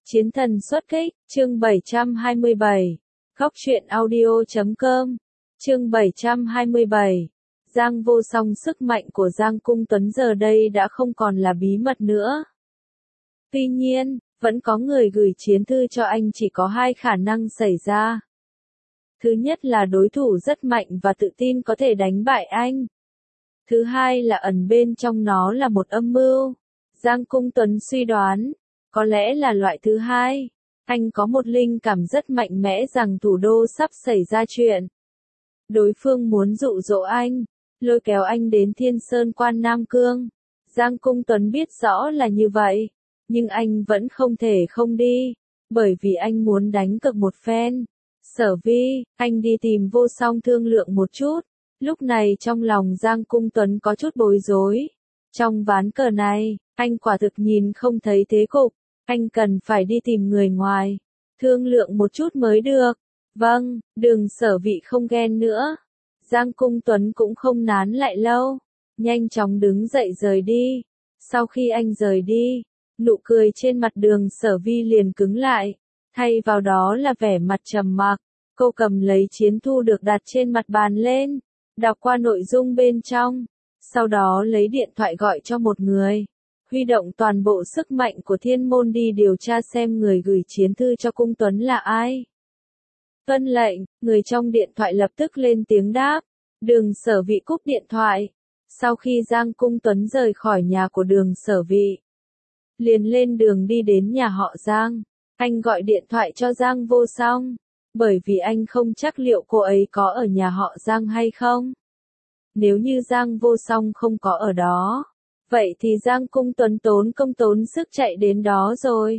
Chiến thần xuất kích, chương 727. Góc truyện audio.com. Chương 727. Giang Vô Song, sức mạnh của Giang Cung Tuấn giờ đây đã không còn là bí mật nữa. Tuy nhiên, vẫn có người gửi chiến thư cho anh, chỉ có hai khả năng xảy ra. Thứ nhất là đối thủ rất mạnh và tự tin có thể đánh bại anh. Thứ hai là ẩn bên trong nó là một âm mưu. Giang Cung Tuấn suy đoán, có lẽ là loại thứ hai. Anh có một linh cảm rất mạnh mẽ rằng thủ đô sắp xảy ra chuyện. Đối phương muốn dụ dỗ anh, lôi kéo anh đến Thiên Sơn Quan Nam Cương. Giang Cung Tuấn biết rõ là như vậy, nhưng anh vẫn không thể không đi, bởi vì anh muốn đánh cược một phen. Sở Vi, anh đi tìm Vô Song thương lượng một chút. Lúc này trong lòng Giang Cung Tuấn có chút bối rối. Trong ván cờ này, anh quả thực nhìn không thấy thế cục. Anh cần phải đi tìm người ngoài, thương lượng một chút mới được. Vâng, Đường Sở Vị không ghen nữa. Giang Cung Tuấn cũng không nán lại lâu, nhanh chóng đứng dậy rời đi. Sau khi anh rời đi, nụ cười trên mặt Đường Sở Vi liền cứng lại, thay vào đó là vẻ mặt trầm mặc. Cô cầm lấy chiến thư được đặt trên mặt bàn lên, đọc qua nội dung bên trong, sau đó lấy điện thoại gọi cho một người. Huy động toàn bộ sức mạnh của thiên môn đi điều tra xem người gửi chiến thư cho Cung Tuấn là ai. Tuân lệnh, người trong điện thoại lập tức lên tiếng đáp. Đường Sở Vị cúp điện thoại. Sau khi Giang Cung Tuấn rời khỏi nhà của Đường Sở Vị, liền lên đường đi đến nhà họ Giang. Anh gọi điện thoại cho Giang Vô Song, bởi vì anh không chắc liệu cô ấy có ở nhà họ Giang hay không. Nếu như Giang Vô Song không có ở đó, vậy thì Giang Cung Tuấn tốn công tốn sức chạy đến đó rồi.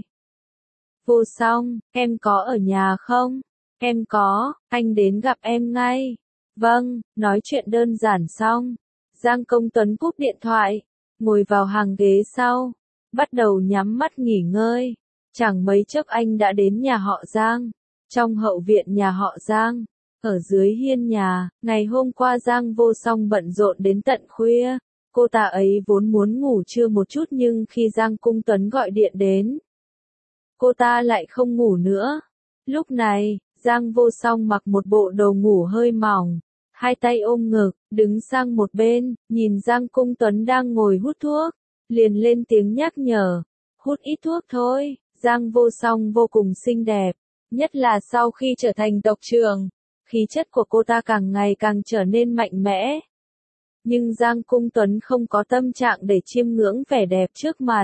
Vô Song, em có ở nhà không? Em có, anh đến gặp em ngay. Vâng, nói chuyện đơn giản xong. Giang Cung Tuấn cúp điện thoại, ngồi vào hàng ghế sau, bắt đầu nhắm mắt nghỉ ngơi. Chẳng mấy chốc anh đã đến nhà họ Giang. Trong hậu viện nhà họ Giang, ở dưới hiên nhà, ngày hôm qua Giang Vô Song bận rộn đến tận khuya. Cô ta ấy vốn muốn ngủ trưa một chút nhưng khi Giang Cung Tuấn gọi điện đến, cô ta lại không ngủ nữa. Lúc này, Giang Vô Song mặc một bộ đồ ngủ hơi mỏng, hai tay ôm ngực, đứng sang một bên, nhìn Giang Cung Tuấn đang ngồi hút thuốc, liền lên tiếng nhắc nhở, hút ít thuốc thôi. Giang Vô Song vô cùng xinh đẹp, nhất là sau khi trở thành tộc trưởng, khí chất của cô ta càng ngày càng trở nên mạnh mẽ. Nhưng Giang Cung Tuấn không có tâm trạng để chiêm ngưỡng vẻ đẹp trước mặt.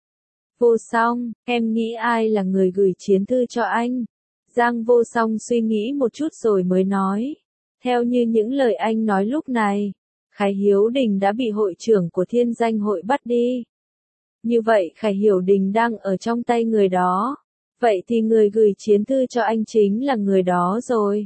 Vô Song, em nghĩ ai là người gửi chiến thư cho anh? Giang Vô Song suy nghĩ một chút rồi mới nói. Theo như những lời anh nói lúc này, Khải Hiếu Đình đã bị hội trưởng của Thiên Danh Hội bắt đi. Như vậy Khải Hiểu Đình đang ở trong tay người đó. Vậy thì người gửi chiến thư cho anh chính là người đó rồi.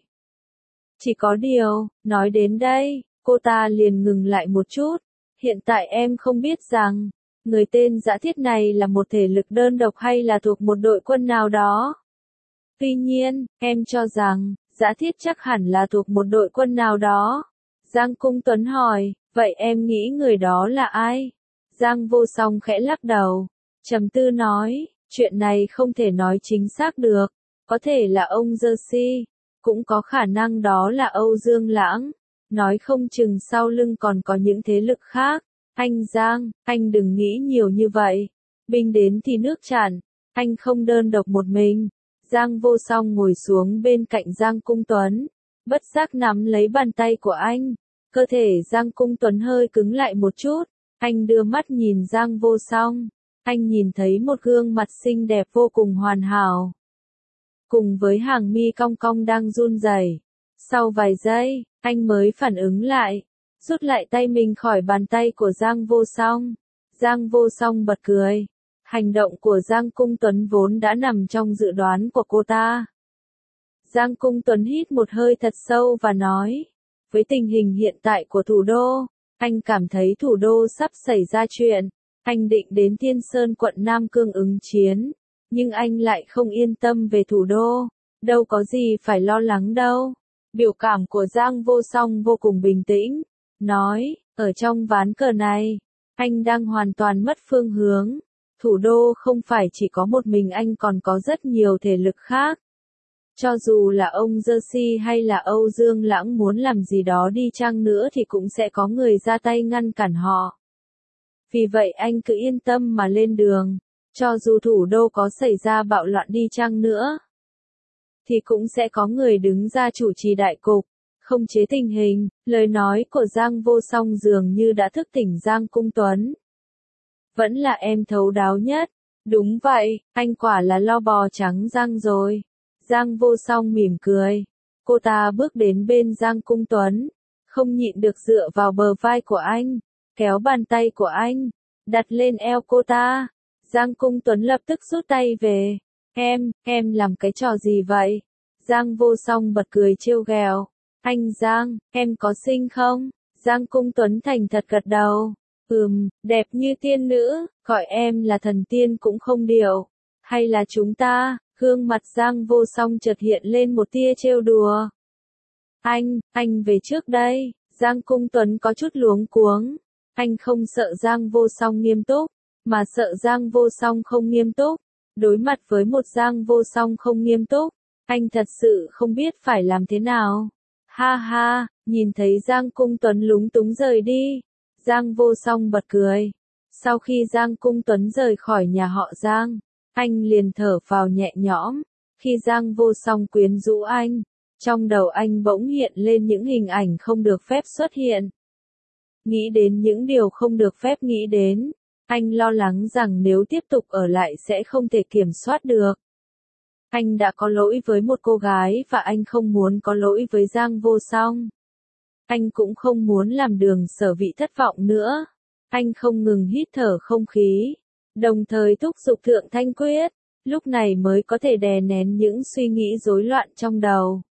Chỉ có điều, nói đến đây, cô ta liền ngừng lại một chút. Hiện tại em không biết rằng, người tên Dã Thiết này là một thể lực đơn độc hay là thuộc một đội quân nào đó. Tuy nhiên, em cho rằng, Dã Thiết chắc hẳn là thuộc một đội quân nào đó. Giang Cung Tuấn hỏi, vậy em nghĩ người đó là ai? Giang Vô Song khẽ lắc đầu, trầm tư nói, chuyện này không thể nói chính xác được. Có thể là ông Jersey, cũng có khả năng đó là Âu Dương Lãng. Nói không chừng sau lưng còn có những thế lực khác. Anh Giang, anh đừng nghĩ nhiều như vậy. Binh đến thì nước tràn, anh không đơn độc một mình. Giang Vô Song ngồi xuống bên cạnh Giang Cung Tuấn, bất giác nắm lấy bàn tay của anh. Cơ thể Giang Cung Tuấn hơi cứng lại một chút. Anh đưa mắt nhìn Giang Vô Song. Anh nhìn thấy một gương mặt xinh đẹp vô cùng hoàn hảo, cùng với hàng mi cong cong đang run rẩy. Sau vài giây, anh mới phản ứng lại, rút lại tay mình khỏi bàn tay của Giang Vô Song. Giang Vô Song bật cười. Hành động của Giang Cung Tuấn vốn đã nằm trong dự đoán của cô ta. Giang Cung Tuấn hít một hơi thật sâu và nói, với tình hình hiện tại của thủ đô, anh cảm thấy thủ đô sắp xảy ra chuyện. Anh định đến Thiên Sơn quận Nam Cương ứng chiến, nhưng anh lại không yên tâm về thủ đô. Đâu có gì phải lo lắng đâu. Biểu cảm của Giang Vô Song vô cùng bình tĩnh, nói, ở trong ván cờ này, anh đang hoàn toàn mất phương hướng. Thủ đô không phải chỉ có một mình anh còn có rất nhiều thể lực khác. Cho dù là ông Jersey hay là Âu Dương Lãng muốn làm gì đó đi chăng nữa thì cũng sẽ có người ra tay ngăn cản họ. Vì vậy anh cứ yên tâm mà lên đường, cho dù thủ đô có xảy ra bạo loạn đi chăng nữa, thì cũng sẽ có người đứng ra chủ trì đại cục, khống chế tình hình. Lời nói của Giang Vô Song dường như đã thức tỉnh Giang Cung Tuấn. Vẫn là em thấu đáo nhất. Đúng vậy, anh quả là lo bò trắng răng rồi. Giang Vô Song mỉm cười. Cô ta bước đến bên Giang Cung Tuấn, không nhịn được dựa vào bờ vai của anh, kéo bàn tay của anh, đặt lên eo cô ta. Giang Cung Tuấn lập tức rút tay về. Em làm cái trò gì vậy? Giang Vô Song bật cười trêu ghẹo. Anh Giang, em có xinh không? Giang Cung Tuấn thành thật gật đầu. Đẹp như tiên nữ, gọi em là thần tiên cũng không điệu. Hay là chúng ta? Gương mặt Giang Vô Song chợt hiện lên một tia trêu đùa. Anh về trước đây. Giang Cung Tuấn có chút luống cuống. Anh không sợ Giang Vô Song nghiêm túc, mà sợ Giang Vô Song không nghiêm túc. Đối mặt với một Giang Vô Song không nghiêm túc, anh thật sự không biết phải làm thế nào. Ha ha, nhìn thấy Giang Cung Tuấn lúng túng rời đi, Giang Vô Song bật cười. Sau khi Giang Cung Tuấn rời khỏi nhà họ Giang, anh liền thở phào nhẹ nhõm. Khi Giang Vô Song quyến rũ anh, trong đầu anh bỗng hiện lên những hình ảnh không được phép xuất hiện. Nghĩ đến những điều không được phép nghĩ đến, anh lo lắng rằng nếu tiếp tục ở lại sẽ không thể kiểm soát được. Anh đã có lỗi với một cô gái và anh không muốn có lỗi với Giang Vô Song. Anh cũng không muốn làm Đường Sở Vị thất vọng nữa. Anh không ngừng hít thở không khí, đồng thời thúc giục Thượng Thanh Quyết, lúc này mới có thể đè nén những suy nghĩ rối loạn trong đầu.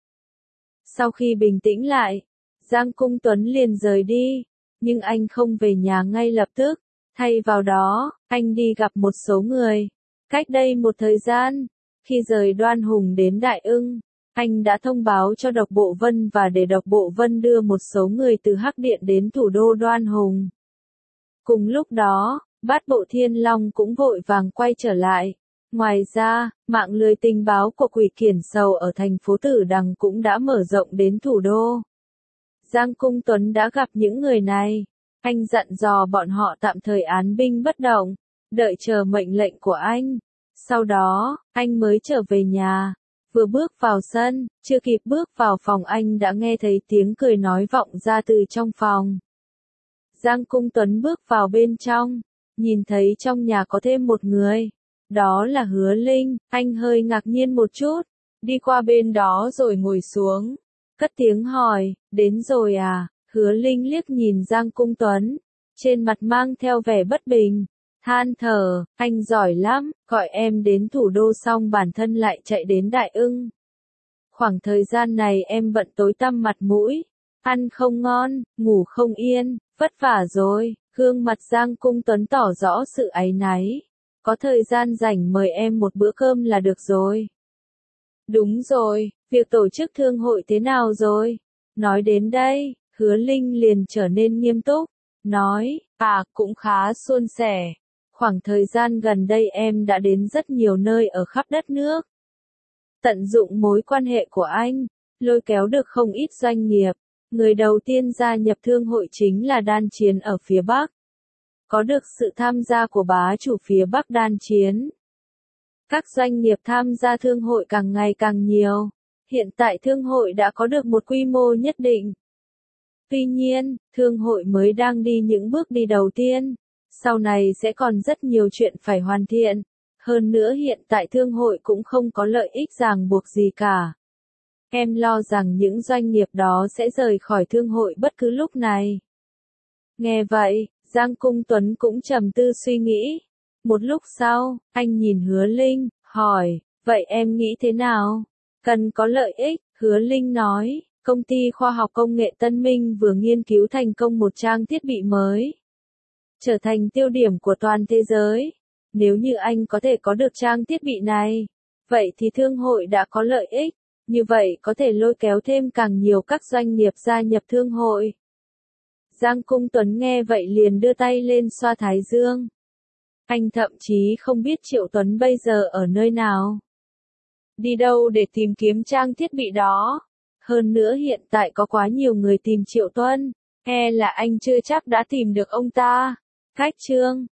Sau khi bình tĩnh lại, Giang Cung Tuấn liền rời đi, nhưng anh không về nhà ngay lập tức. Thay vào đó, anh đi gặp một số người. Cách đây một thời gian, khi rời Đoan Hùng đến Đại Ưng, anh đã thông báo cho Độc Bộ Vân và để Độc Bộ Vân đưa một số người từ Hắc Điện đến thủ đô Đoan Hùng. Cùng lúc đó, Bát Bộ Thiên Long cũng vội vàng quay trở lại. Ngoài ra, mạng lưới tình báo của Quỷ Kiển Sầu ở thành phố Tử Đằng cũng đã mở rộng đến thủ đô. Giang Cung Tuấn đã gặp những người này. Anh dặn dò bọn họ tạm thời án binh bất động, đợi chờ mệnh lệnh của anh. Sau đó, anh mới trở về nhà. Vừa bước vào sân, chưa kịp bước vào phòng anh đã nghe thấy tiếng cười nói vọng ra từ trong phòng. Giang Cung Tuấn bước vào bên trong, nhìn thấy trong nhà có thêm một người. Đó là Hứa Linh. Anh hơi ngạc nhiên một chút, đi qua bên đó rồi ngồi xuống, cất tiếng hỏi, đến rồi à? Hứa Linh liếc nhìn Giang Cung Tuấn, trên mặt mang theo vẻ bất bình, than thở, anh giỏi lắm, gọi em đến thủ đô xong bản thân lại chạy đến Đại Ưng. Khoảng thời gian này em bận tối tăm mặt mũi, ăn không ngon, ngủ không yên, vất vả rồi. Gương mặt Giang Cung Tuấn tỏ rõ sự áy náy. Có thời gian rảnh mời em một bữa cơm là được rồi. Đúng rồi, việc tổ chức thương hội thế nào rồi? Nói đến đây, Hứa Linh liền trở nên nghiêm túc, nói, cũng khá suôn sẻ. Khoảng thời gian gần đây em đã đến rất nhiều nơi ở khắp đất nước. Tận dụng mối quan hệ của anh, lôi kéo được không ít doanh nghiệp. Người đầu tiên gia nhập thương hội chính là Đan Chiến ở phía Bắc. Có được sự tham gia của bá chủ phía Bắc Đan Chiến, các doanh nghiệp tham gia thương hội càng ngày càng nhiều. Hiện tại thương hội đã có được một quy mô nhất định. Tuy nhiên, thương hội mới đang đi những bước đi đầu tiên. Sau này sẽ còn rất nhiều chuyện phải hoàn thiện. Hơn nữa hiện tại thương hội cũng không có lợi ích ràng buộc gì cả. Em lo rằng những doanh nghiệp đó sẽ rời khỏi thương hội bất cứ lúc này. Nghe vậy, Giang Cung Tuấn cũng trầm tư suy nghĩ. Một lúc sau, anh nhìn Hứa Linh, hỏi, vậy em nghĩ thế nào? Cần có lợi ích, Hứa Linh nói, công ty khoa học công nghệ Tân Minh vừa nghiên cứu thành công một trang thiết bị mới, trở thành tiêu điểm của toàn thế giới. Nếu như anh có thể có được trang thiết bị này, vậy thì thương hội đã có lợi ích, như vậy có thể lôi kéo thêm càng nhiều các doanh nghiệp gia nhập thương hội. Giang Cung Tuấn nghe vậy liền đưa tay lên xoa thái dương. Anh thậm chí không biết Triệu Tuấn bây giờ ở nơi nào. Đi đâu để tìm kiếm trang thiết bị đó. Hơn nữa hiện tại có quá nhiều người tìm Triệu Tuấn. Là anh chưa chắc đã tìm được ông ta. Cách chương